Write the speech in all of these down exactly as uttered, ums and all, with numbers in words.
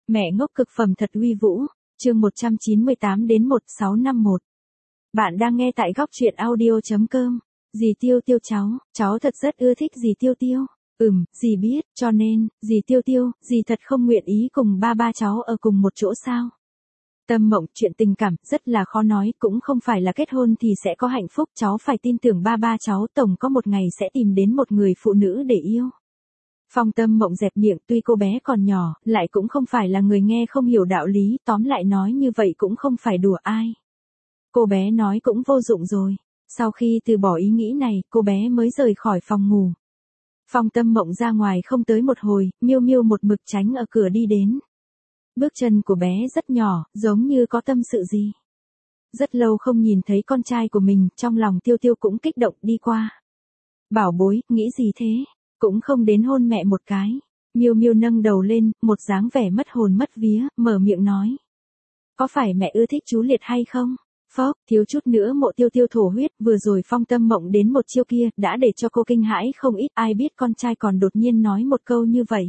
Mẹ ngốc cực phẩm thật uy vũ, chương một trăm chín mươi tám đến một sáu năm mốt. Bạn đang nghe tại góc truyện audio chấm com. Dì Tiêu Tiêu cháu, cháu thật rất ưa thích dì Tiêu Tiêu. Ừm, dì biết, cho nên, dì Tiêu Tiêu, dì thật không nguyện ý cùng ba ba cháu ở cùng một chỗ sao? Tâm Mộng, chuyện tình cảm, rất là khó nói, cũng không phải là kết hôn thì sẽ có hạnh phúc, cháu phải tin tưởng ba ba cháu tổng có một ngày sẽ tìm đến một người phụ nữ để yêu. Phong Tâm Mộng dẹp miệng, tuy cô bé còn nhỏ, lại cũng không phải là người nghe không hiểu đạo lý, tóm lại nói như vậy cũng không phải đùa ai. Cô bé nói cũng vô dụng rồi. Sau khi từ bỏ ý nghĩ này, cô bé mới rời khỏi phòng ngủ. Phong Tâm Mộng ra ngoài không tới một hồi, Miêu Miêu một mực tránh ở cửa đi đến. Bước chân của bé rất nhỏ, giống như có tâm sự gì. Rất lâu không nhìn thấy con trai của mình, trong lòng Tiêu Tiêu cũng kích động đi qua. Bảo bối, nghĩ gì thế? Cũng không đến hôn mẹ một cái. Miêu Miêu nâng đầu lên, một dáng vẻ mất hồn mất vía, mở miệng nói. Có phải mẹ ưa thích chú Liệt hay không? Phốc, thiếu chút nữa Mộ Tiêu Tiêu thổ huyết, vừa rồi Phong Tâm Mộng đến một chiêu kia, đã để cho cô kinh hãi không ít, ai biết con trai còn đột nhiên nói một câu như vậy.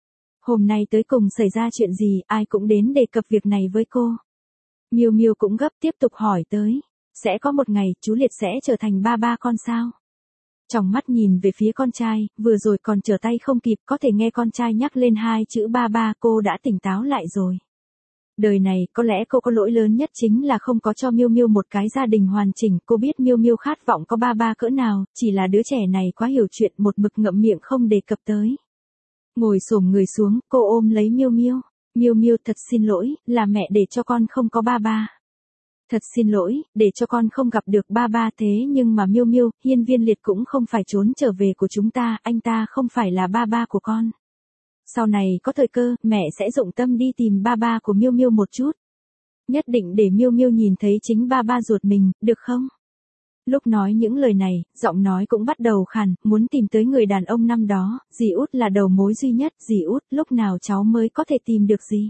Hôm nay tới cùng xảy ra chuyện gì, ai cũng đến đề cập việc này với cô. Miêu Miêu cũng gấp tiếp tục hỏi tới. Sẽ có một ngày, chú Liệt sẽ trở thành ba ba con sao? Trong mắt nhìn về phía con trai, vừa rồi còn trở tay không kịp, có thể nghe con trai nhắc lên hai chữ ba ba, cô đã tỉnh táo lại rồi. Đời này, có lẽ cô có lỗi lớn nhất chính là không có cho Miêu Miêu một cái gia đình hoàn chỉnh, cô biết Miêu Miêu khát vọng có ba ba cỡ nào, chỉ là đứa trẻ này quá hiểu chuyện, một mực ngậm miệng không đề cập tới. Ngồi xổm người xuống, cô ôm lấy Miêu Miêu. Miêu Miêu, thật xin lỗi, là mẹ để cho con không có ba ba. Thật xin lỗi, để cho con không gặp được ba ba, thế nhưng mà Miêu Miêu, Hiên Viên Liệt cũng không phải trốn trở về của chúng ta, anh ta không phải là ba ba của con. Sau này có thời cơ, mẹ sẽ dụng tâm đi tìm ba ba của Miêu Miêu một chút. Nhất định để Miêu Miêu nhìn thấy chính ba ba ruột mình, được không? Lúc nói những lời này, giọng nói cũng bắt đầu khàn, muốn tìm tới người đàn ông năm đó, dì Út là đầu mối duy nhất, dì Út, lúc nào cháu mới có thể tìm được dì?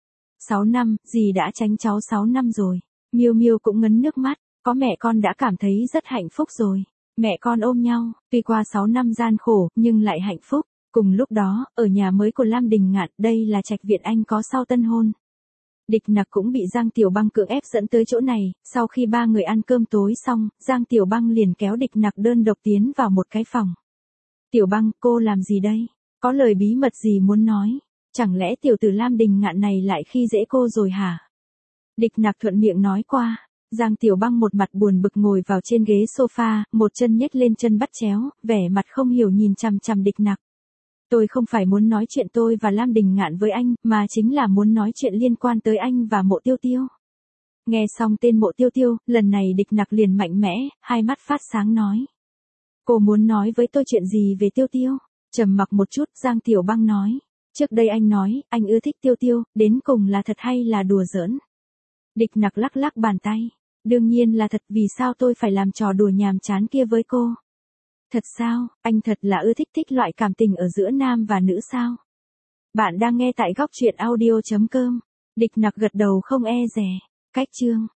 Sáu năm, dì đã tránh cháu sáu năm rồi. Miêu Miêu cũng ngấn nước mắt, có mẹ con đã cảm thấy rất hạnh phúc rồi. Mẹ con ôm nhau, tuy qua sáu năm gian khổ, nhưng lại hạnh phúc. Cùng lúc đó, ở nhà mới của Lam Đình Ngạn, đây là trạch viện anh có sau tân hôn. Địch Nặc cũng bị Giang Tiểu Băng cưỡng ép dẫn tới chỗ này, sau khi ba người ăn cơm tối xong, Giang Tiểu Băng liền kéo Địch Nặc đơn độc tiến vào một cái phòng. Tiểu Băng, cô làm gì đây? Có lời bí mật gì muốn nói? Chẳng lẽ tiểu tử Lam Đình Ngạn này lại khi dễ cô rồi hả? Địch Nặc thuận miệng nói qua. Giang Tiểu Băng một mặt buồn bực ngồi vào trên ghế sofa, một chân nhét lên chân bắt chéo, vẻ mặt không hiểu nhìn chằm chằm Địch Nặc. Tôi không phải muốn nói chuyện tôi và Lam Đình Ngạn với anh, mà chính là muốn nói chuyện liên quan tới anh và Mộ Tiêu Tiêu. Nghe xong tên Mộ Tiêu Tiêu, lần này Địch Nặc liền mạnh mẽ, hai mắt phát sáng nói. Cô muốn nói với tôi chuyện gì về Tiêu Tiêu? Trầm mặc một chút, Giang Tiểu Băng nói. Trước đây anh nói, anh ưa thích Tiêu Tiêu, đến cùng là thật hay là đùa giỡn? Địch Nặc lắc lắc bàn tay. Đương nhiên là thật, vì sao tôi phải làm trò đùa nhàm chán kia với cô? Thật sao, anh thật là ưa thích thích loại cảm tình ở giữa nam và nữ sao? Bạn đang nghe tại góc truyện audio chấm com. Địch Nặc gật đầu không e dè. Cách chương.